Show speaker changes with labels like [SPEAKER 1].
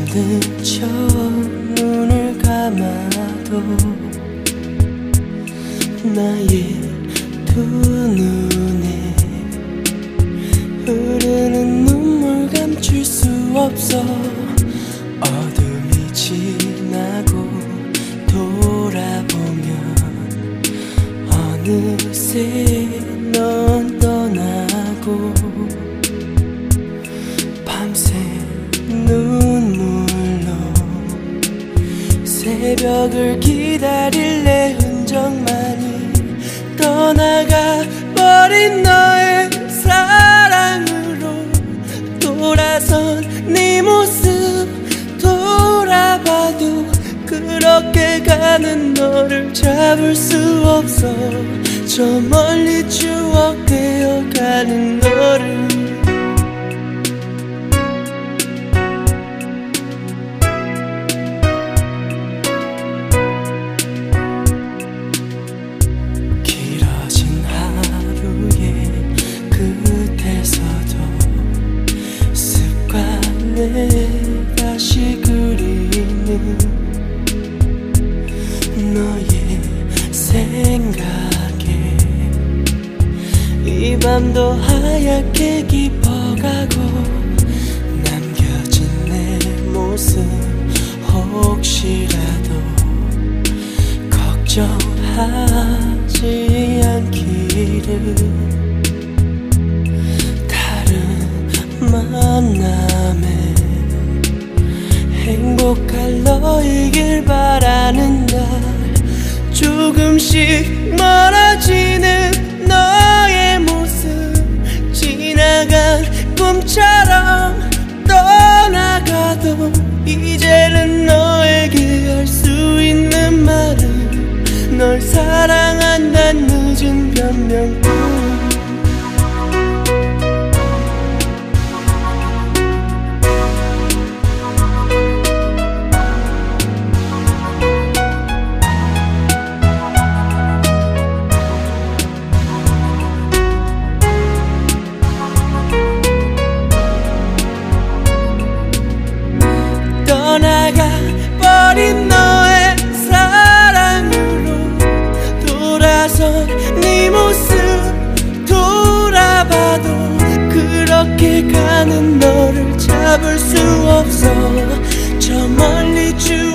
[SPEAKER 1] 모른 척 눈을 감아도 나의 두 눈에 흐르는 눈물 감출 수 없어. 어둠이 지나고 돌아보면 어느새 넌 떠나고 밤새 눈물로 새벽을 기다릴 내 흔적만이 떠나가 버린 너의 사랑으로 돌아선 네 모습 돌아봐도 그렇게 가는 너를 잡을 수 없어. 저 멀리 추억되어 가는 너를 길어진 하루의 끝에서도 습관에 다시 그리는 너의 생각에 이 밤도 하얗게 깊어가고 남겨진 내 모습 혹시라도 걱정하지 않기를. 다른 만남에 행복할 너이길 바라는 날 조금씩 멀어지는 너의 모습 지나간 꿈처럼 떠나가도 이제는 너에게 할 수 있는 말은 널 사랑한다는 늦은 변명뿐. 떠나가 버린 너의 사랑으로 돌아선 네 모습 돌아봐도 그렇게 가는 너를 잡을 수 없어. 저 멀리